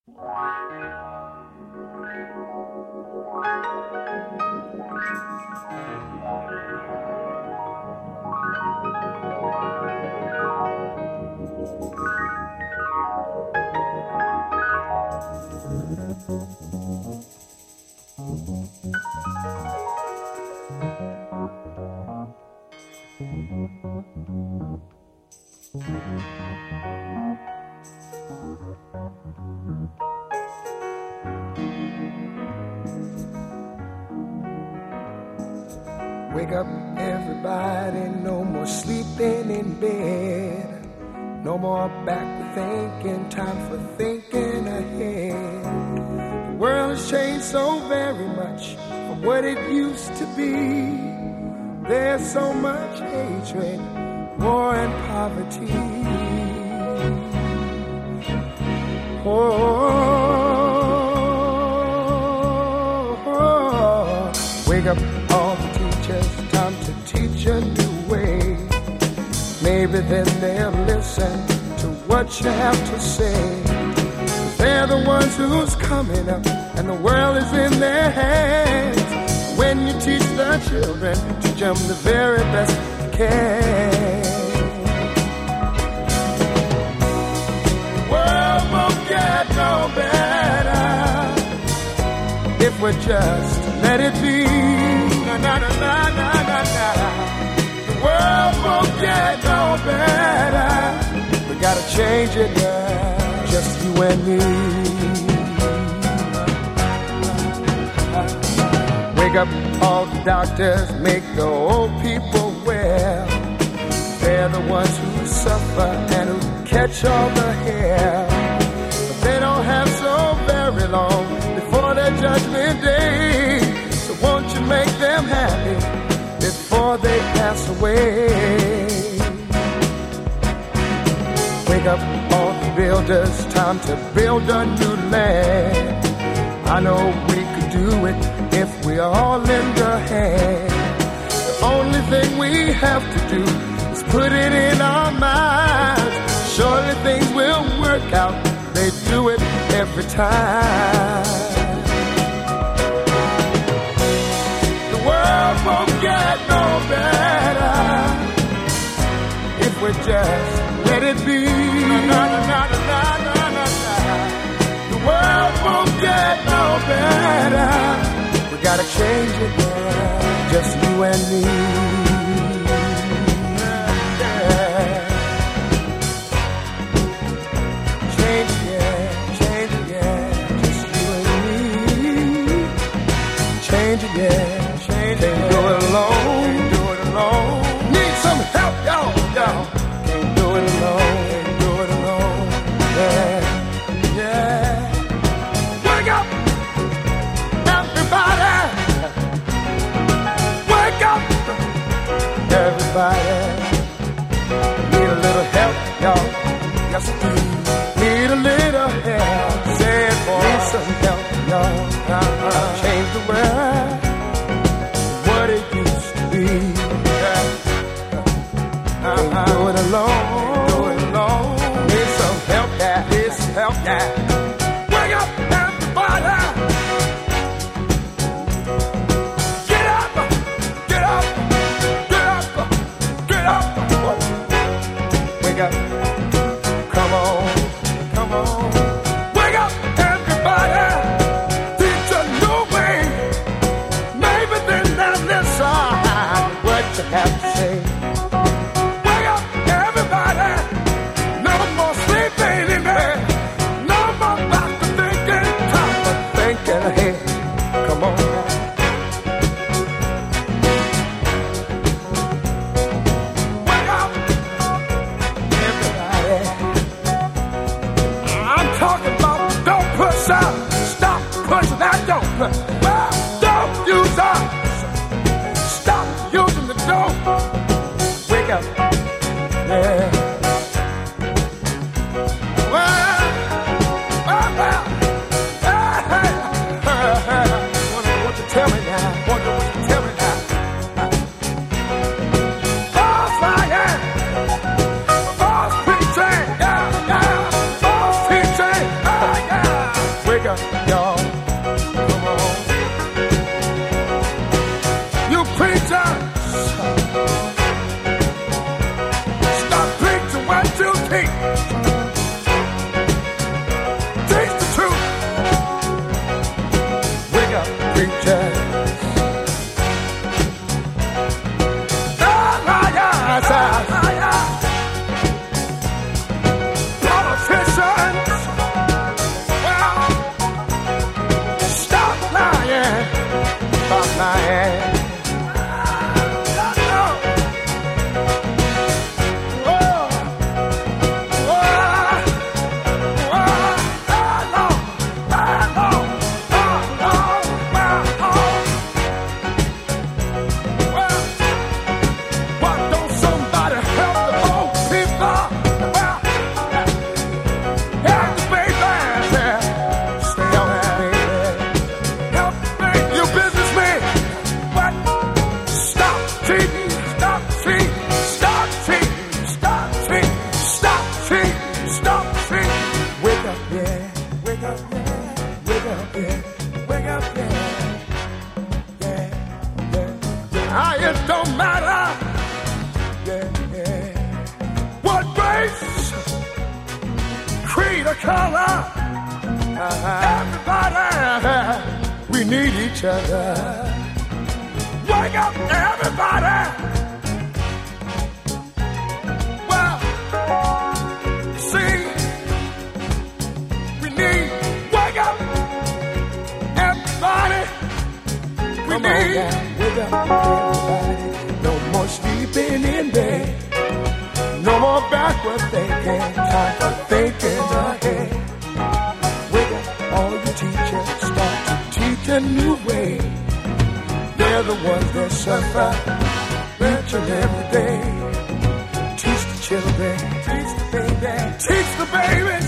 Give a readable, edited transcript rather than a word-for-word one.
Wake up, everybody, no more sleeping in bed. No more backward thinking, time for thinking ahead. The world has changed so very much from what it used to be. There's so much hatred, war and poverty. Wake up, all the teachers, time to teach a new way. Maybe then they'll listen to what you have to say. They're the ones who's coming up, and the world is in their hands. When you teach the children, teach them the very best you can. The world won't get no better if we just let it be. Na na na na na na na. The world won't get no better. We gotta change it, girl. Just you and me. Wake up, all the doctors, make the old people well. They're the ones who suffer and who catch all the hair. But they don't have so very long before their judgment day. So won't you make them happy before they pass away? Wake up, all the builders, time to build a new land. I know we could do it if we all lend a hand. The only thing we have to do is put it in our minds. Surely things will work out, they do it every time. The world won't get no better if we just let it be. Na, na, na, na, na, na, na, na. The world won't get no better. We gotta change it, girl. Just you and me. Yeah. Change it, yeah. Change it, yeah. Just you and me. Change it, yeah. Change it. Can't do it alone. Can't do it alone. Need some help, y'all. Y'all. Can't do it alone. Can't do it alone. Yeah. Yeah. Wake up, everybody. Wake up, everybody. Need a little help, y'all. Yes, we need a little help. Say it, boy. Need some help, y'all. Change the world, what it used to be. Can't do it alone. Can't do it alone. Need some help, yeah. Need some help, yeah. Wake up, everybody. Get up, get up, get up, get up. Wake up. Come on, come on. Wake up, everybody. Teach a new way. Maybe then they'll listen what you have to say. Wake up, everybody. No more sleeping in bed. No more back to thinking. Time for thinking ahead. Come on now. Wake up, everybody. I'm talking about don't push out. Stop pushing that don't push. Don't use us. Stop using the dope. Wake up. Yeah. Well, hey. Wonder what you tell me now. Wonder what you tell me now. False lying. False preaching. Yeah, yeah. False teaching. Yeah. Wake up, y'all. Come on. You preachers, stop preaching what you teach. Teach the truth. Wake up, preachers. Politicians, well, stop lying. Stop lying. It don't matter, what race, creed, or color. Everybody, we need each other. Wake up, everybody. Well, see, we need, wake up, everybody. We need. Wake up, everybody. No more sleeping in bed. No more backward thinking. Time for thinking ahead. Wake up, all you teachers. Start to teach a new way. They're the ones that suffer each and every day. Teach the children. Teach the baby. Teach the baby.